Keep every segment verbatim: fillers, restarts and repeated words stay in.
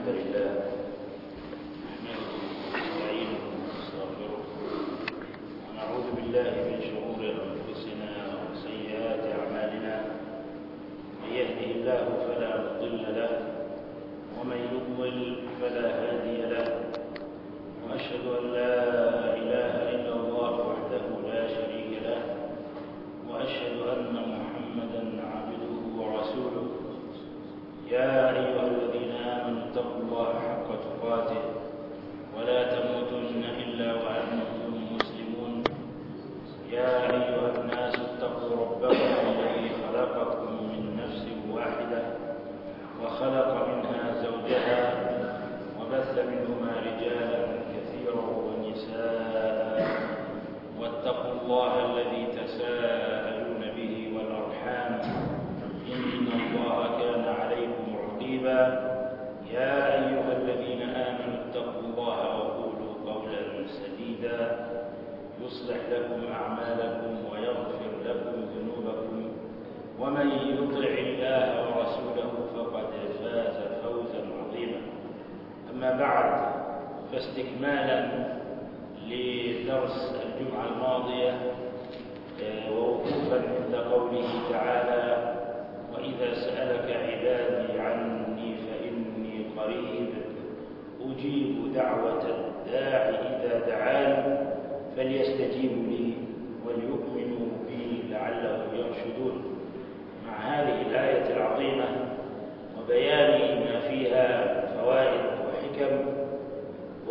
الحمد لله نحمده ونستعينه ونستغفره ونعوذ بالله من شرور أنفسنا وسيئات أعمالنا. من يهده الله فلا مضل له ومن يضلل فلا هادي له، وأشهد أن لا إله إلا الله وحده لا شريك له، وأشهد أن محمدا عبده ورسوله. يا أيها الذين آمنوا اتقوا الله حق تقاته ولا تموتن إلا وأنتم مسلمون. يا أيها الناس اتقوا ربكم الذي خلقكم من نفس واحدة وخلق منها زوجها وبث منهما رجالا كثيرا ونساء، واتقوا الله الذي تساءلون به والأرحام إن الله كان عليكم رقيبا. يا أيها الذين آمنوا اتقوا الله وقولوا قولا سديدا يصلح لكم أعمالكم ويغفر لكم ذنوبكم، ومن يطع الله ورسوله فقد فاز فوزا عظيما. أما بعد، فاستكمالا لدرس الجمعة الماضية ووقوفا عند قوله تعالى: وإذا سألك عبادي عني فإني قريب أجيب دعوة الداع إذا دعاني فليستجيبوا لي وليؤمنوا بي لعلهم يرشدون. مع هذه الآية العظيمة وبيان ما فيها فوائد وحكم و...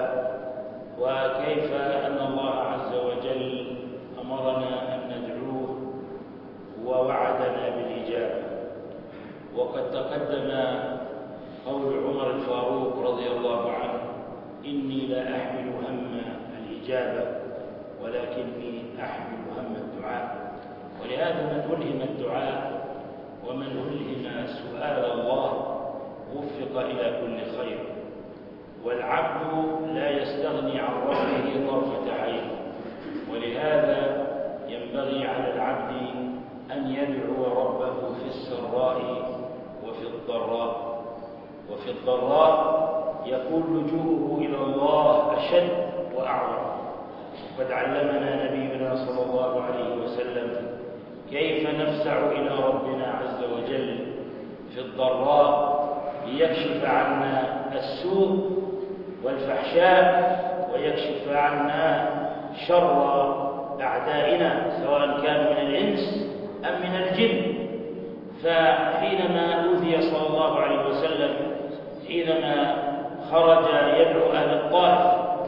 وكيف أن الله عز وجل أمرنا أن ندعوه ووعدنا بالإجابة. وقد تقدم قول عمر الفاروق رضي الله عنه: إني لا أحمل هم الإجابة ولكني أحمل هم الدعاء. ولهذا من ألهم الدعاء ومن ألهم سؤال الله وفق إلى كل خير. والعبد لا يستغني عن ربه طرفة عين، ولهذا ينبغي على العبد أن يدعو ربه في السراء وفي الضراء. وفي الضراء يكون لجوءه إلى الله أشد وأعظم. وقد علمنا نبينا صلى الله عليه وسلم كيف نفزع إلى ربنا عز وجل في الضراء ليكشف عنا السوء والفحشاء ويكشف عنا شر أعدائنا سواء كانوا من الإنس أم من الجن. فحينما أوذي صلى الله عليه وسلم حينما خرج يدعو أهل الطائف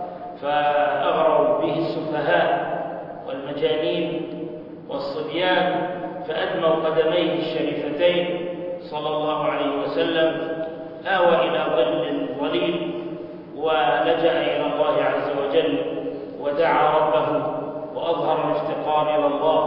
فأغروا به السفهاء والمجانين والصبيان، فأدموا قدميه الشريفتين صلى الله عليه وسلم، آوى إلى ظل ظليل ولجأ إلى الله عز وجل ودعا ربه وأظهر الافتقار إلى الله.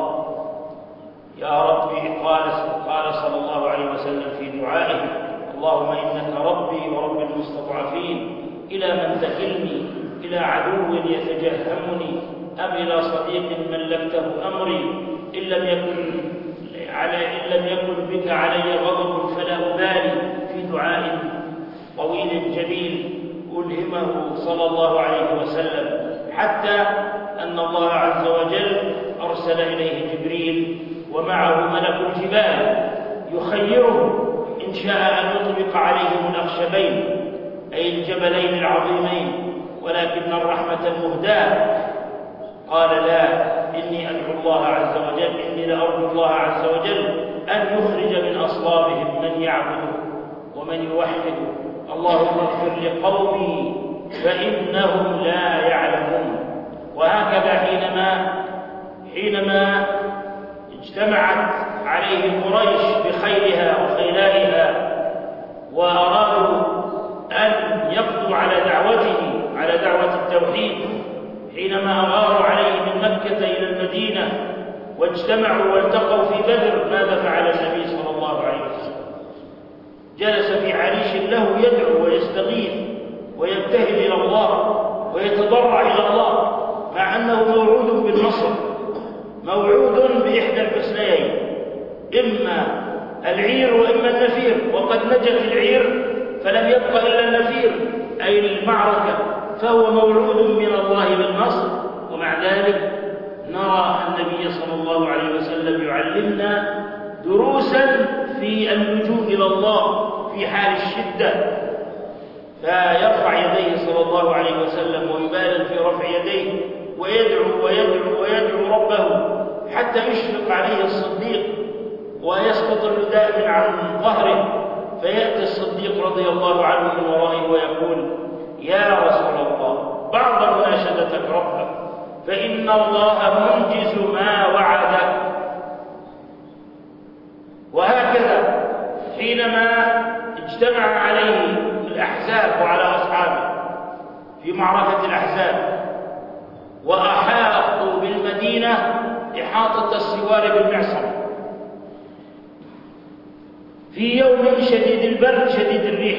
يا ربي، قال قال صلى الله عليه وسلم في دعائه: اللهم إنك ربي ورب المستضعفين، إلى من تكلني؟ إلى عدو يتجهمني أم إلى صديق ملكته أمري؟ إن لم يكن على إن لم يكن بك علي غضب فلا أبالي. في دعاء طويل جميل ألهمه صلى الله عليه وسلم، حتى أن الله عز وجل أرسل إليه جبريل ومعه ملك الجبال يخيره إن شاء أن يطبق عليهم الأخشبين أي الجبلين العظيمين، ولكن الرحمة المهداة قال: لا، إني أدعو الله عز وجل إني لأرجو الله عز وجل أن يخرج من أصلابهم من يعبده ومن يوحده. اللهم اغفر لقومي فإنهم لا يعلمون. وهكذا حينما حينما اجتمعت عليه قريش بخيلها وخيلائها وأرادوا أن يقضوا على دعوته على دعوة التوحيد، حينما أغاروا عليه من مكة إلى المدينة واجتمعوا والتقوا في بدر، ماذا فعل النبي صلى الله عليه وسلم؟ جلس في عريش له يدعو ويستغيث ويبتهل إلى الله ويتضرع إلى الله، مع أنه موعود بالنصر، موعود بإحدى الحسنيين، إما العير وإما النفير. وقد نجت العير فلم يبق إلا النفير أي المعركة، فهو موعود من الله بالنصر. ومع ذلك نرى النبي صلى الله عليه وسلم يعلمنا دروسا في اللجوء إلى الله في حال الشدة، فيرفع يديه صلى الله عليه وسلم ويبالغ في رفع يديه ويدعو ويدعو ويدعو ربه حتى يشفق عليه الصديق ويسقط الرداء من عن ظهره، فيأتي الصديق رضي الله عنه من ورائه ويقول: يا رسول الله، بعض مناشدتك ربك، فإن الله منجز ما وعدك. وهكذا حينما اجتمع عليه الأحزاب وعلى أصحابه في معركة الأحزاب وأحاطوا بالمدينة إحاطة السوار بالمعصم في يوم شديد البرد شديد الريح،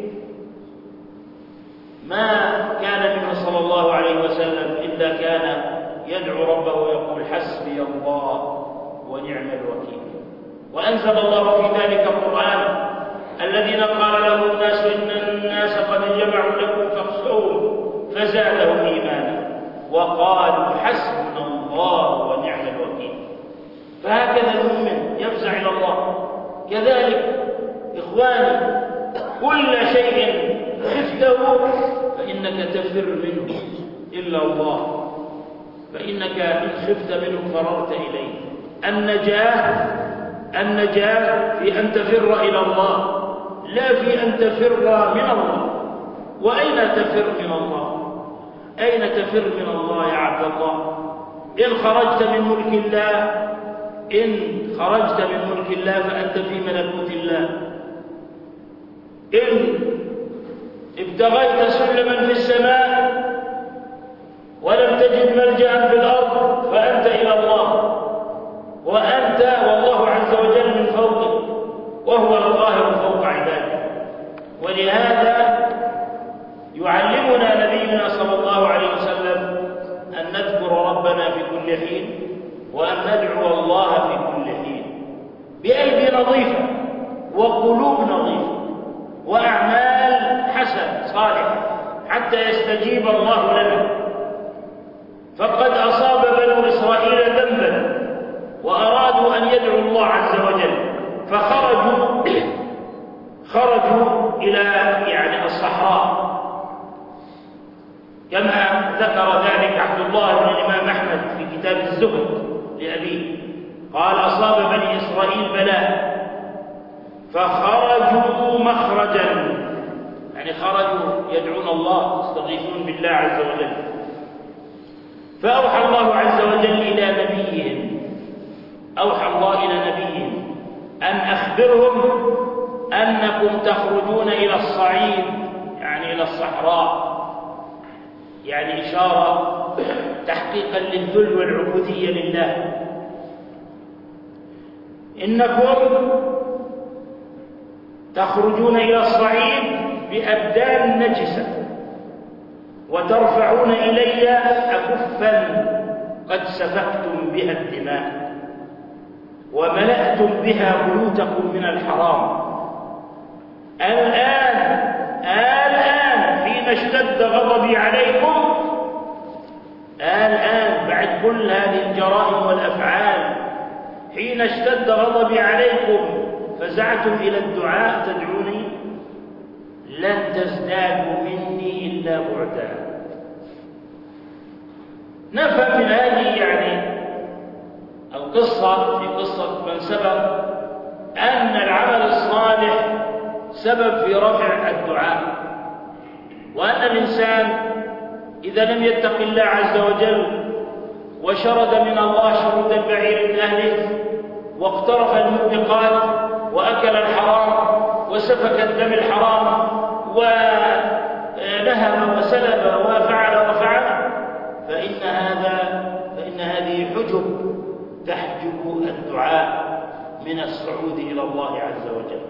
ما كان منه صلى الله عليه وسلم إلا كان يدعو ربه ويقول: حسبي الله ونعم الوكيل. وأنزل الله في ذلك القرآن: الذين قال لهم الناس إن الناس قد جمعوا لكم فاخشوهم فزادهم إيمانا وقالوا حسبنا الله ونعم الوكيل. فهكذا المؤمن يفزع إلى الله. كذلك إخواني، كل شيء خفته فإنك تفر منه إلا الله، فإنك إن خفت منه فررت إليه. النجاة النجاة في أن تفر إلى الله، لا في أن تفر من الله. وأين تفر من الله؟ أين تفر من الله يا عبد الله؟ إن خرجت من ملك الله إن خرجت من ملك الله فأنت في ملكوت الله. إن ابتغيت سلما في السماء ولم تجد ملجأ في الأرض فأنت إلى الله، وأنت والله عز وجل من فوقك، وهو القاهر فوق عباده. ولهذا يعلمنا نبينا صلى الله عليه وسلم أن نذكر ربنا في كل حين، وأن ندعو الله في كل حين بأيدي نظيفة وقلوب نظيفة وأعمال حسنة صالحة حتى يستجيب الله لنا. فقد أصاب بنو إسرائيل ذنبا وأرادوا أن يدعوا الله عز وجل، فخرجوا خرجوا إلى يعني الصحراء، كما ذكر ذلك عبد الله بن الإمام أحمد في كتاب الزهد لأبيه، قال: أصاب بني إسرائيل بلاء فخرجوا مخرجا، يعني خرجوا يدعون الله يستغيثون بالله عز وجل. فأوحى الله عز وجل إلى نبيهم أوحى الله إلى نبيهم أن أخبرهم أنكم تخرجون إلى الصعيد، يعني إلى الصحراء، يعني إشارة تحقيقا للذل والعبودية لله. إنكم تخرجون إلى الصعيد بأبدان نجسة وترفعون إلي أكفا قد سفكتم بها الدماء وملأتم بها بيوتكم من الحرام. الآن الآن حين اشتد غضبي عليكم، الآن بعد كل هذه الجرائم والأفعال، حين اشتد غضبي عليكم فزعتم إلى الدعاء تدعوني، لن تزدادوا مني إلا بعدا. نفهم من هذه يعني القصة في قصة من سبق أن العمل الصالح سبب في رفع الدعاء، وأن الإنسان إذا لم يتق الله عز وجل وشرد من الله شرود البعير من أهله واقترف الموبقات وأكل الحرام وسفك الدم الحرام ونهب وسلب وفعل وفعل، فإن هذا فإن هذه حجب تحجب الدعاء من الصعود إلى الله عز وجل،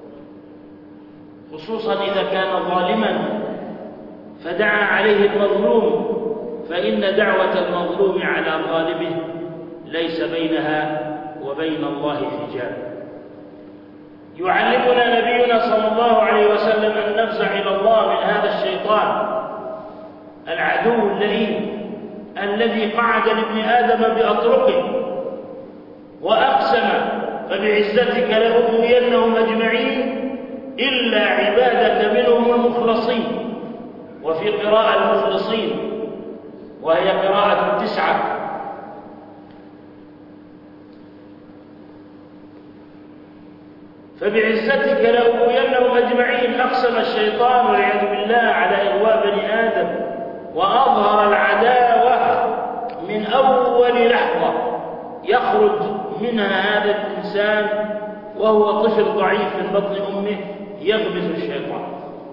خصوصا إذا كان ظالما فدعا عليه المظلوم، فإن دعوة المظلوم على ظالمه ليس بينها وبين الله حجاب. يعلمنا نبينا صلى الله عليه وسلم أن نفزع إلى الله من هذا الشيطان العدو اللئيم الذي قعد لابن آدم بأطرقه وأقسم فبعزتك لأغوينهم أجمعين إلا عبادك منهم المخلصين، وفي قراءة المخلصين وهي قراءة التسعة. فبعزتك لأغوينهم أجمعين أقسم الشيطان والعياذ بالله على إغواء بني آدم، وأظهر العداوة من أول لحظة يخرج منها هذا الإنسان وهو طفل ضعيف من بطن أمه يغمز الشيطان.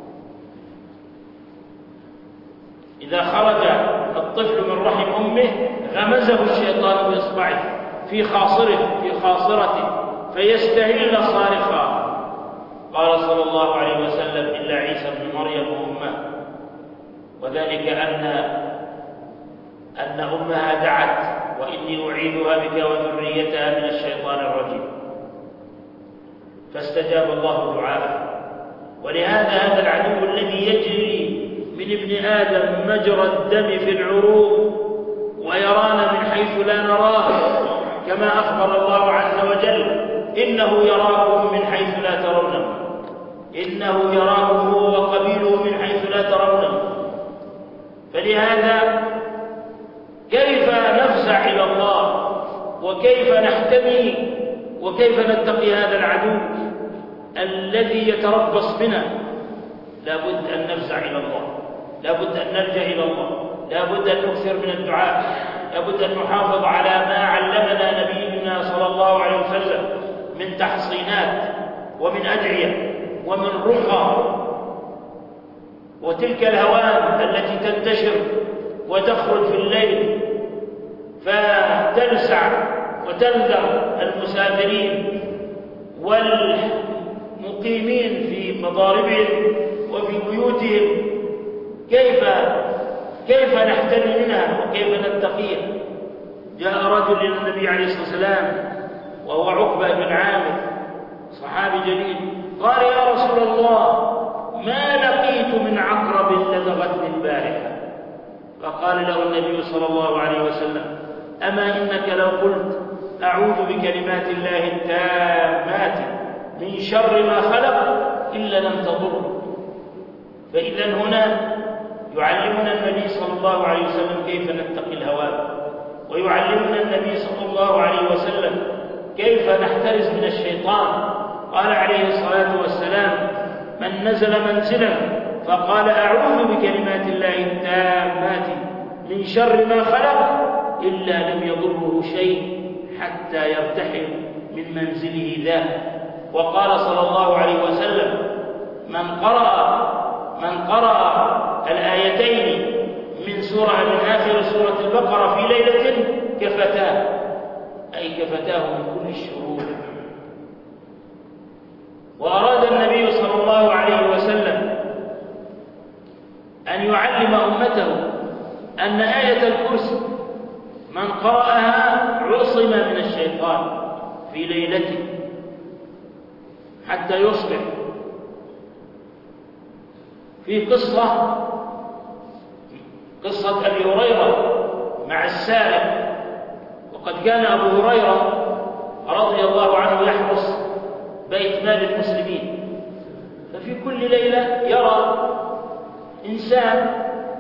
إذا خرج الطفل من رحم أمه غمزه الشيطان بإصبعه في خاصره في خاصرته فيستهل صارخا. قال صلى الله عليه وسلم: إلا عيسى ابن مريم وأمه، وذلك أن أن أمها دعت: وإني أعيذها بك وذريتها من الشيطان الرجيم، فاستجاب الله دعاءه. ولهذا هذا العدو الذي يجري من ابن آدم مجرى الدم في العروق ويرانا من حيث لا نراه، كما أخبر الله عز وجل: إنه يراكم من حيث لا ترونه، إنه يراكم هو وقبيله من حيث لا ترونه. فلهذا كيف نفزع إلى الله وكيف نحتمي وكيف نتقي هذا العدو الذي يتربص بنا؟ لا بد أن نفزع إلى الله، لا بد أن نلجأ إلى الله، لا بد أن نكثر من الدعاء، لا بد أن نحافظ على ما علمنا نبينا صلى الله عليه وسلم من تحصينات ومن أدعية ومن رقى. وتلك الهوام التي تنتشر وتخرج في الليل فتلسع وتنذر المسافرين والمقيمين في مضاربهم وفي بيوتهم، كيف كيف نحتمي منها وكيف نتقيها؟ جاء رجل إلى النبي عليه الصلاة والسلام وهو عقبة بن عامر، صحابي جليل، قال: يا رسول الله، ما لقيت من عقرب لدغتني البارحة. فقال له النبي صلى الله عليه وسلم: أما إنك لو قلت أعوذ بكلمات الله التامات من شر ما خلق إلا لم تضر. فإذا هنا يعلمنا النبي صلى الله عليه وسلم كيف نتقي الهوام، ويعلمنا النبي صلى الله عليه وسلم كيف نحترز من الشيطان. قال عليه الصلاة والسلام: من نزل منزلا فقال أعوذ بكلمات الله التامات من شر ما خلق إلا لم يضره شيء حتى يرتحل من منزله ذا. وقال صلى الله عليه وسلم: من قرأ من قرأ الآيتين من سورة من آخر سورة البقرة في ليلة كفتاه، أي كفتاه من كل الشرور. وأراد النبي صلى الله عليه وسلم أن يعلم أمته أن آية الكرسي من قرأها عصم من الشيطان في ليلته حتى يصبح. في قصة قصة أبي هريرة مع السارق، وقد كان أبو هريرة رضي الله عنه يحرس بيت مال المسلمين، ففي كل ليلة يرى إنسان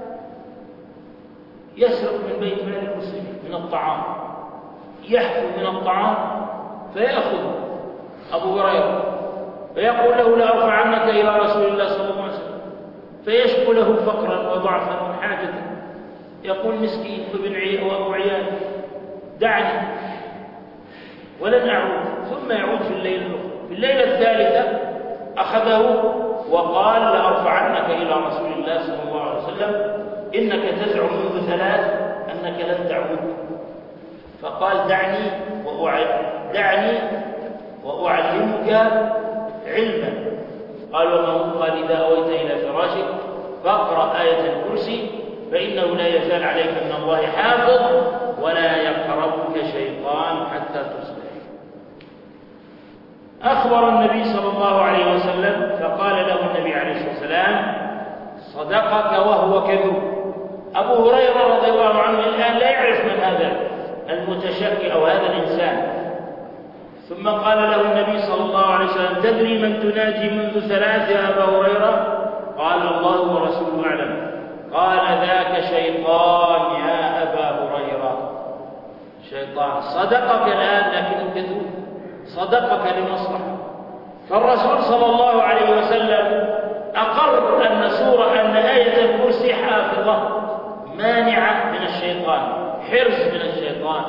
يسرق من بيت مال المسلمين من الطعام، يحفل من الطعام فيأخذ أبو هريرة فيقول له: لا أرفع عنك إلى رسول الله صلى الله عليه وسلم، فيشكو له فقرا وضعفا وحاجة، يقول: مسكين وابن عي وأبو عيال، دعني ولن أعود. ثم يعود في الليلة الأخرى. في الليلة الثالثة أخذه وقال: لا أرفع عنك إلى رسول الله صلى الله عليه وسلم، إنك تزعم منذ ثلاث أنك لن تعود. فقال: دعني دعني وأعلمك علما. قال: وما هو؟ قال: إذا أويت إلى فراشك فاقرأ آية الكرسي فإنه لا يزال عليك من الله حافظ ولا يقربك شيطان حتى تصبح. أخبر النبي صلى الله عليه وسلم فقال له النبي عليه الصلاة والسلام: صدقك وهو كذوب. أبو هريرة رضي الله عنه الآن لا يعرف من هذا المتشكي أو هذا الإنسان. ثم قال له النبي صلى الله عليه وسلم: تدري من تناجي منذ ثلاث يا أبا هريرة؟ قال: الله ورسوله أعلم. قال: ذاك شيطان يا أبا هريرة. شيطان صدقك الآن لكنه كذوب، صدقك لمصلحة. فالرسول صلى الله عليه وسلم أقر أن سورة أن آية الكرسي حافظة مانعة من الشيطان، حرز من الشيطان.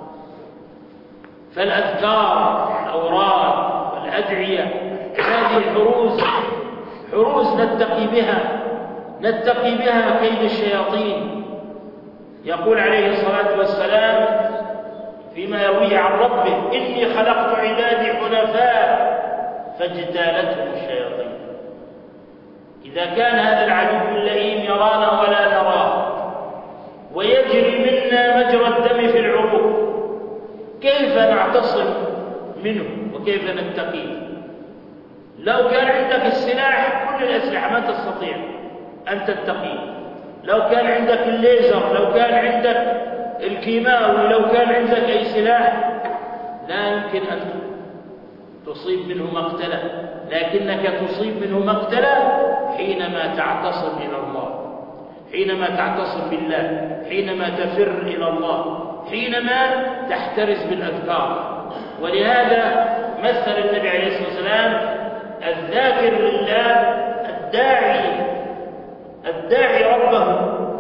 فالأذكار والأوراد والأدعية هذه حروز حروز نتقي بها نتقي بها كيد الشياطين. يقول عليه الصلاة والسلام فيما يرويه عن ربه: إني خلقت عبادي حنفاء فاجتالتهم الشياطين. إذا كان هذا العدو اللئيم يرانا ولا نراه ويجري منا مجرى الدم في العروق، كيف نعتصم منه وكيف نتقيه؟ لو كان عندك السلاح، كل الأسلحة، ما تستطيع أن تتقيه. لو كان عندك الليزر، لو كان عندك الكيماوي، لو كان عندك أي سلاح، لا يمكن أن تصيب منه مقتلا، لكنك تصيب منه مقتلا حينما تعتصم إلى الله، حينما تعتصم بالله، حينما تفر إلى الله، حينما تحترز بالأذكار. ولهذا مثل النبي عليه الصلاة والسلام الذاكر لله الداعي الداعي ربه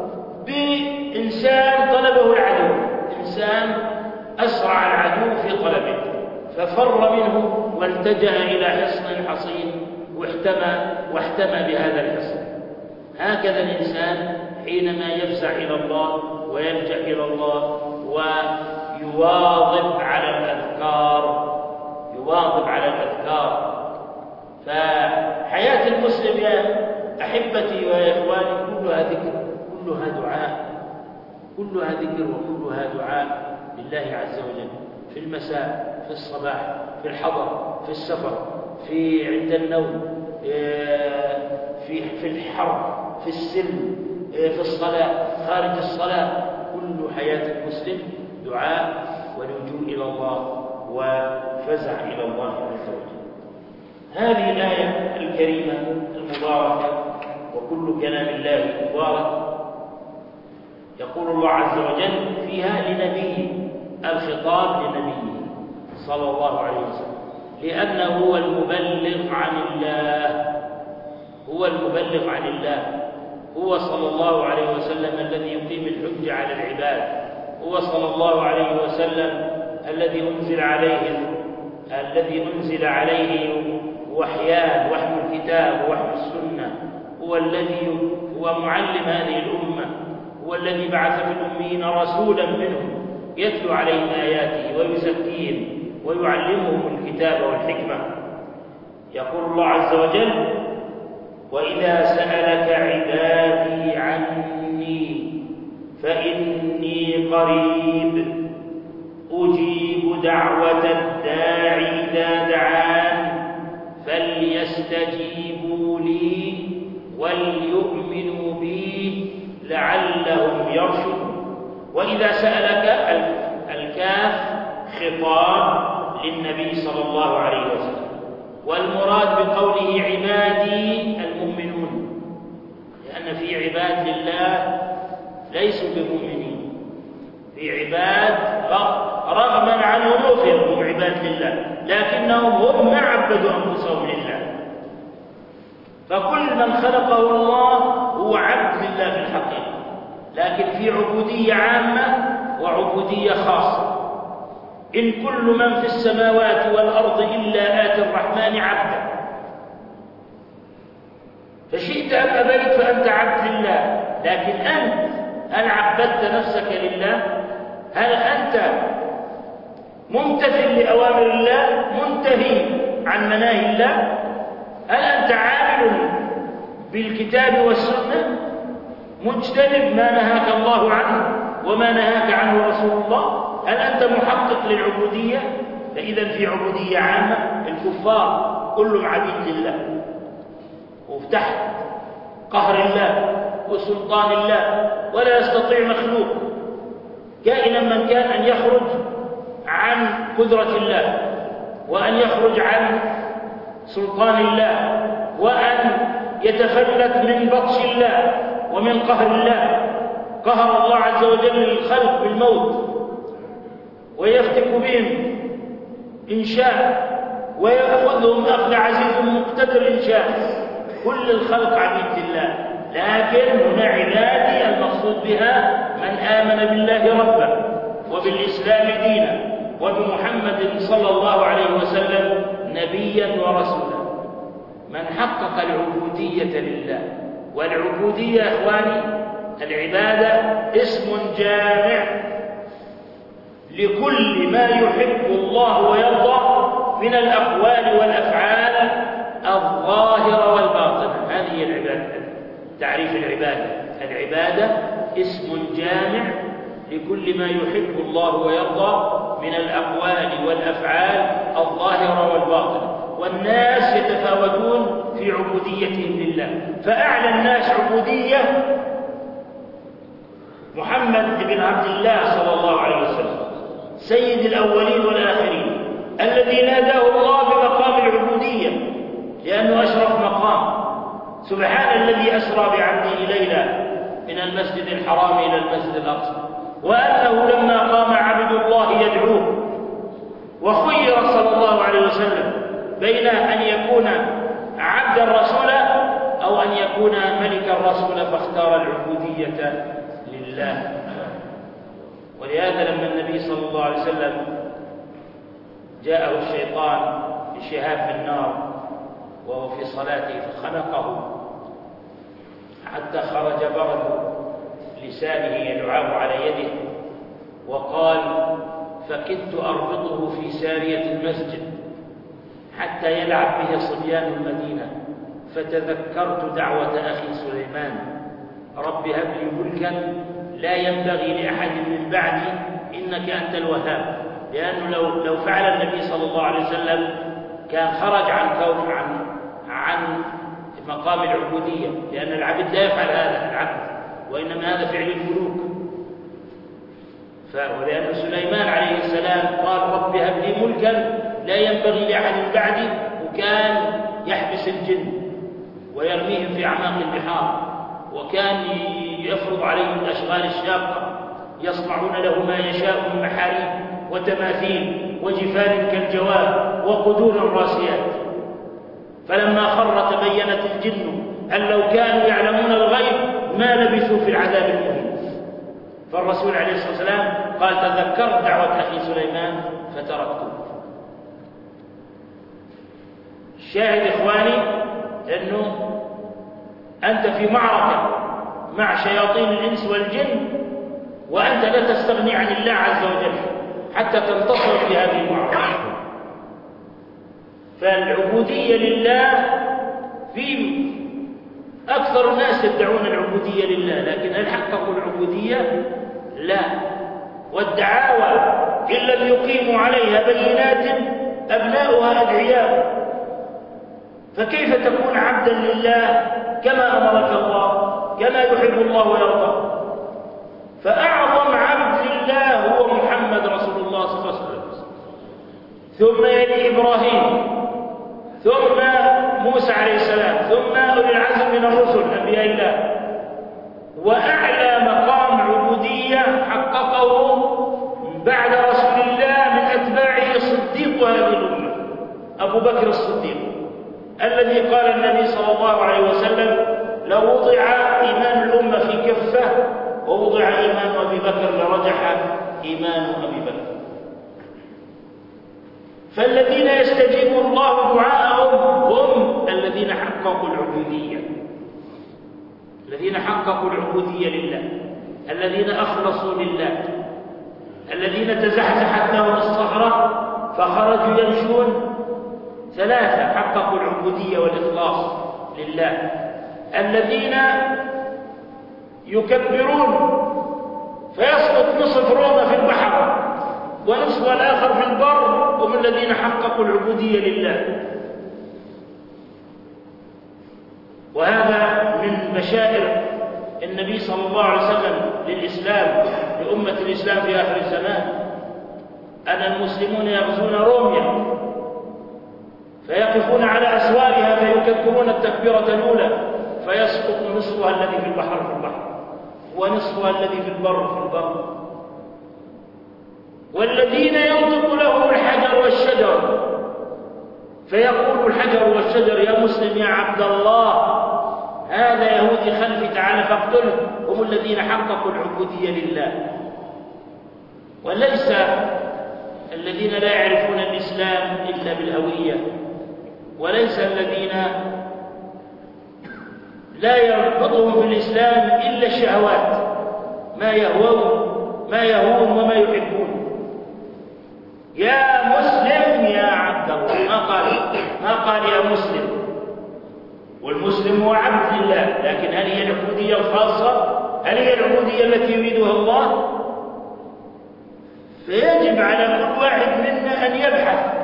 بإنسان طلبه العدو، إنسان أسرع العدو في طلبه ففر منه والتجأ إلى حصن حصين واحتمى واحتمى بهذا الحصن. هكذا الإنسان حينما يفزع إلى الله ويلجأ إلى الله ويواظب على الأذكار يواظب على الأذكار. فحياة المسلم يا أحبتي ويا إخواني كلها ذكر، كلها دعاء، كلها ذكر وكلها دعاء لله عز وجل، في المساء، في الصباح، في الحضر، في السفر، في عند النوم، في في الحرب، في السلم، في الصلاة، خارج الصلاة. كل حياة المسلم دعاء ولجوء إلى الله وفزع إلى الله عز وجل. هذه الآية الكريمة المباركة وكل كلام الله مبارك، يقول الله عز وجل فيها لنبيه، الخطاب لنبيه صلى الله عليه وسلم، لأنه هو المبلغ عن الله، هو المبلغ عن الله، هو صلى الله عليه وسلم الذي يقيم الحجة على العباد، هو صلى الله عليه وسلم الذي أنزل عليه الذي أنزل عليه وحيان، وحي الكتاب ووحي السنة، هو الذي هو معلم هذه الأمة، هو الذي بعث في الأميين رسولا منهم يتلو عليهم آياته ويزكيهم ويعلمهم الكتاب والحكمة. يقول الله عز وجل: وإذا سألك عبادي عني فإني قريب أجيب دعوة الداعي إذا دعان فليستجيبوا لي وليؤمنوا بي لعلهم يرشدون. وإذا سألك الكاف خطاب للنبي صلى الله عليه وسلم، والمراد بقوله عبادي المؤمنون، لأن في عباد لله ليسوا بمؤمنين، في عباد رغما عن أنوفهم هم عباد لله، لكنهم هم ما عبدوا أنفسهم لله. فكل من خلقه الله هو عبد لله في الحقيقة، لكن في عبودية عامة وعبودية خاصة. إن كل من في السماوات والأرض إلا آتي الرحمن عبدا، فشئت أم أبيت فأنت عبد لله. لكن أنت هل عبدت نفسك لله؟ هل أنت ممتثل لأوامر الله، منتهي عن مناهي الله؟ هل أنت عامل بالكتاب والسنة، مجتنب ما نهاك الله عنه وما نهاك عنه رسول الله؟ هل أنت محقق للعبودية؟ فإذا في عبودية عامة الكفار كلهم عبيد لله وتحت قهر الله وسلطان الله، ولا يستطيع مخلوق كائنا من كان أن يخرج عن قدرة الله، وأن يخرج عن سلطان الله، وأن يتفلت من بطش الله ومن قهر الله. قهر الله عز وجل الخلق بالموت ويفتك بهم إن شاء، ويأخذهم أخذ عزيز مقتدر إن شاء. كل الخلق عبيد الله، لكن هنا عبادي المقصود بها من آمن بالله ربا وبالإسلام دينا وبمحمد صلى الله عليه وسلم نبيا ورسولا، من حقق العبودية لله. والعبودية يا إخواني العبادة اسم جامع لكل ما يحب الله ويرضى من الأقوال والأفعال الظاهرة والباطنة. هذه هي العبادة. تعريف العبادة: العبادة اسم جامع لكل ما يحب الله ويرضى من الأقوال والأفعال الظاهرة والباطنة. والناس يتفاوتون في عبوديتهم لله، فأعلى الناس عبودية محمد بن عبد الله صلى الله عليه وسلم، سيد الأولين والآخرين، الذي ناداه الله بمقام العبودية لأنه أشرف مقام. سبحان الذي أسرى بعبده ليلا من المسجد الحرام إلى المسجد الأقصى، وأنه لما قام عبد الله يدعوه وخير صلى الله عليه وسلم بين أن يكون عبدا رسولا أو أن يكون ملكا رسولا، فاختار العبودية لله. ولهذا لما النبي صلى الله عليه وسلم جاءه الشيطان بشهاب من نار وهو في صلاته فخنقه حتى خرج برد لسانه يلعاب على يده، وقال: فكدت أربطه في سارية المسجد حتى يلعب به صبيان المدينة، فتذكرت دعوة أخي سليمان: رب هب لي ملكا لا ينبغي لأحد من بعدي إنك أنت الوهاب. لأنه لو لو فعل النبي صلى الله عليه وسلم كان خرج عن كون عن عن مقام العبودية، لأن العبد لا يفعل هذا العبد، وإنما هذا فعل الملوك. ولأن سليمان عليه السلام قال: رب هب لي ملكا لا ينبغي لأحد من بعدي، وكان يحبس الجن ويرميهم في أعماق البحار، وكان يفرض عليهم الأشغال الشاقة، يصنعون له ما يشاء من محاريب وتماثيل وجفان كالجواب وقدور راسيات. فلما خر تبينت الجن أن لو كانوا يعلمون الغيب ما لبثوا في العذاب المهين. فالرسول عليه الصلاة والسلام قال: تذكرت دعوة أخي سليمان فتركته. الشاهد إخواني أنه أنت في معركة مع شياطين الإنس والجن، وأنت لا تستغني عن الله عز وجل حتى تنتصر في هذه المعركة. فالعبودية لله، في أكثر الناس يدعون العبودية لله، لكن هل حققوا العبودية؟ لا. والدعاوى إن لم يقيموا عليها بينات أبناؤها أدعياء. فكيف تكون عبدا لله كما أمرك الله، كما يحب الله ويرضى؟ فأعظم عبد لله هو محمد رسول الله صلى الله عليه وسلم، ثم يلي إبراهيم، ثم موسى عليه السلام، ثم أولي العزم من الرسل أنبياء الله. وأعلى مقام عبودية حققه بعد رسول الله من أتباعه صديق هذه الأمة أبو بكر الصديق، الذي قال النبي صلى الله عليه وسلم: لو وضع إيمان الأمة في كفة ووضع إيمان أبي بكر لرجح إيمان أبي بكر. فالذين يستجيب الله دعاءهم هم الذين حققوا العبودية، الذين حققوا العبودية لله، الذين أخلصوا لله، الذين تزحزحت لهم الصخرة فخرجوا يمشون. ثلاثة حققوا العبودية والإخلاص لله. الذين يكبرون فيسقط نصف روما في البحر ونصفها الآخر في البر، هم الذين حققوا العبودية لله. وهذا من بشائر النبي صلى الله عليه وسلم للإسلام، لأمة الإسلام في آخر الزمان، أن المسلمون يغزون روميا فيقفون على أسوارها فيكبرون التكبيرة الأولى فيسقط نصفها الذي في البحر في البحر ونصفها الذي في البر في البر، والذين ينطق لهم الحجر والشجر فيقول الحجر والشجر يا مسلم يا عبد الله هذا يهودي خلفي تعالى فاقتله، هم الذين حققوا العبودية لله. وليس الذين لا يعرفون الإسلام إلا بالهوية، وليس الذين لا يربطهم في الإسلام إلا الشهوات، ما يهوون ما يهون وما يحبون. يا مسلم يا عبد الله، ما قال ما قال يا مسلم، والمسلم هو عبد لله، لكن هل هي العبودية الخاصة؟ هل هي العبودية التي يريدها الله؟ فيجب على كل واحد منا أن يبحث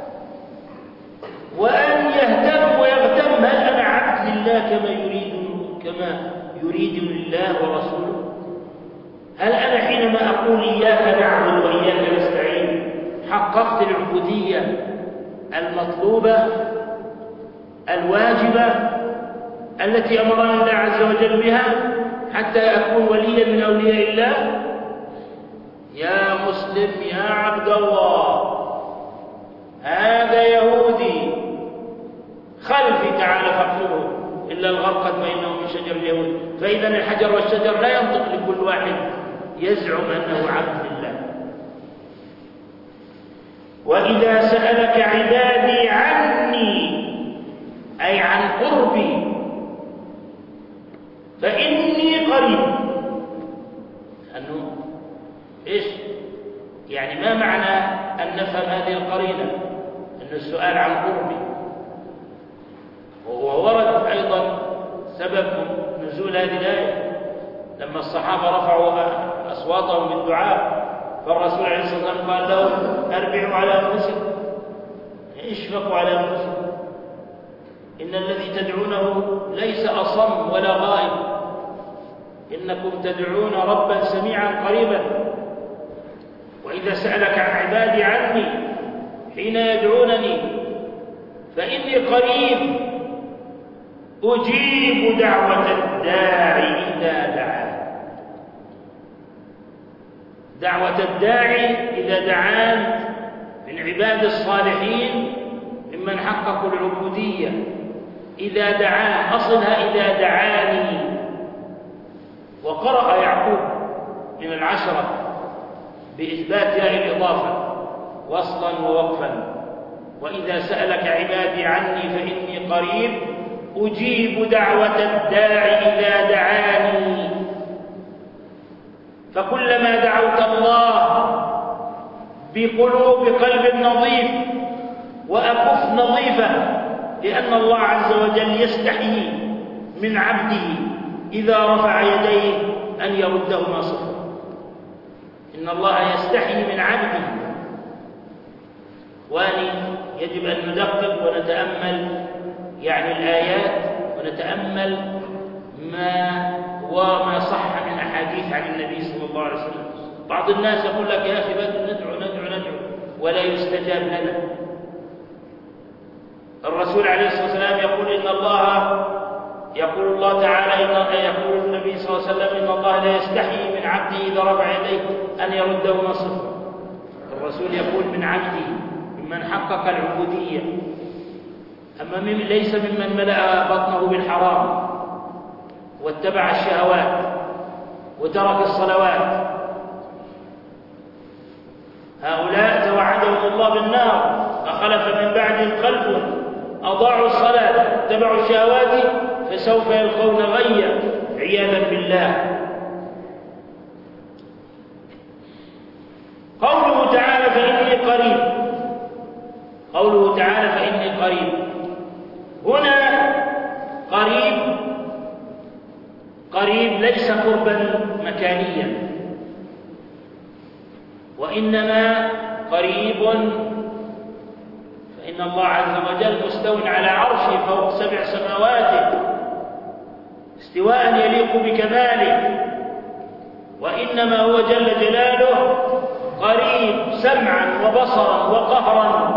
وأن يهتم ويغتم، هل أنا عبد لله كما يريد كما يريد الله ورسوله؟ هل أنا حينما أقول إياك نعبد وإياك نستعين حققت العبودية المطلوبة الواجبة التي أمرنا الله عز وجل بها حتى أكون وليا من أولياء الله؟ يا مسلم يا عبد الله هذا يهودي خلفي تعالى فاقتله إلا الغرقد فإنه من شجر اليهود. فإذا الحجر والشجر لا ينطق لكل واحد يزعم أنه عبد لله. وإذا سألك عبادي عني أي عن قربي فإني قريب. أنه إيش؟ يعني ما معنى أن نفهم هذه القرينة؟ أن السؤال عن قربي، وورد أيضا سبب نزول هذه الآية لما الصحابة رفعوا أصواتهم بالدعاء، فالرسول عليه الصلاة والسلام قال لهم أربعوا على أنفسكم، اشفقوا على أنفسكم، إن الذي تدعونه ليس أصم ولا غائب، إنكم تدعون ربا سميعا قريبا. وإذا سألك عن عبادي عني حين يدعونني فإني قريب أجيب دعوة الداعي إذا دعان. دعوة الداعي إذا دعان من عباد الصالحين ممن حققوا العبودية، إذا دعان أصلها إذا دعاني. وقرأ يعقوب من العشرة بإثبات ياء الإضافة وصلا ووقفا، وإذا سألك عبادي عني فإني قريب أجيب دعوة الداعي إذا دعاني. فكلما دعوت الله بقلوب قلب نظيف وأكف نظيفة، لأن الله عز وجل يستحيي من عبده إذا رفع يديه أن يردهما صفرا. إن الله يستحيي من عبده. وأن يجب أن ندقق ونتأمل يعني الآيات ونتأمل ما وما صح من أحاديث عن النبي صلى الله عليه وسلم. بعض الناس يقول لك يا أخي بدنا ندعو ندعو ندعو ولا يستجاب لنا. الرسول عليه الصلاة والسلام يقول إن الله يقول الله تعالى إن يقول النبي صلى الله عليه وسلم إن الله لا يستحيي من عبده إذا رفع يديه أن يردهما صفرا. الرسول يقول من عبده ممن حقق العبودية، أما من ليس ممن ملأ بطنه بالحرام واتبع الشهوات وترك الصلوات. هؤلاء توعدهم الله بالنار، فخلف من بعدهم خلف أضاعوا الصلاة واتبعوا الشهوات فسوف يلقون غيا عياذا بالله. قوله تعالى فإني قريب، قوله تعالى فإني قريب، هنا قريب قريب ليس قربا مكانيا، وإنما قريب، فإن الله عز وجل مستو على عرشه فوق سبع سماوات استواء يليق بكماله، وإنما هو جل جلاله قريب سمعا وبصرا وقهرا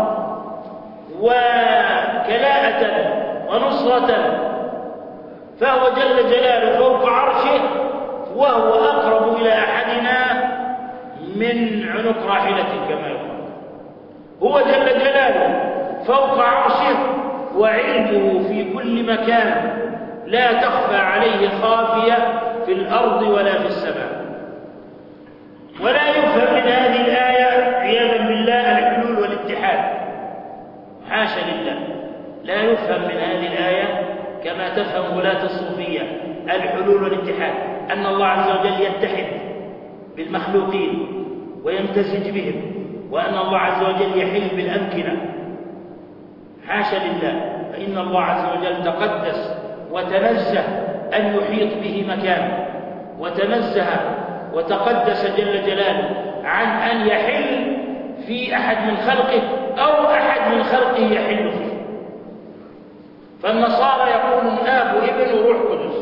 وكلاءة ونصرة، فهو جل جلاله فوق عرشه وهو أقرب إلى أحدنا من عنق راحلته كما يقول. هو جل جلاله فوق عرشه وعلمه في كل مكان، لا تخفى عليه خافية في الأرض ولا في السماء. ولا يفهم من هذه الآية عياذا بالله الحلول والاتحاد، حاشا لله، لا يفهم من هذه الآية كما تفهم ولاة الصوفية الحلول والاتحاد، أن الله عز وجل يتحد بالمخلوقين ويمتزج بهم، وأن الله عز وجل يحل بالأمكنة، حاشا لله، فإن الله عز وجل تقدس وتنزه أن يحيط به مكان، وتنزه وتقدس جل جلاله عن أن يحل في أحد من خلقه أو أحد من خلقه يحل فيه. فالنصارى يقولون آب وابن وروح قدس،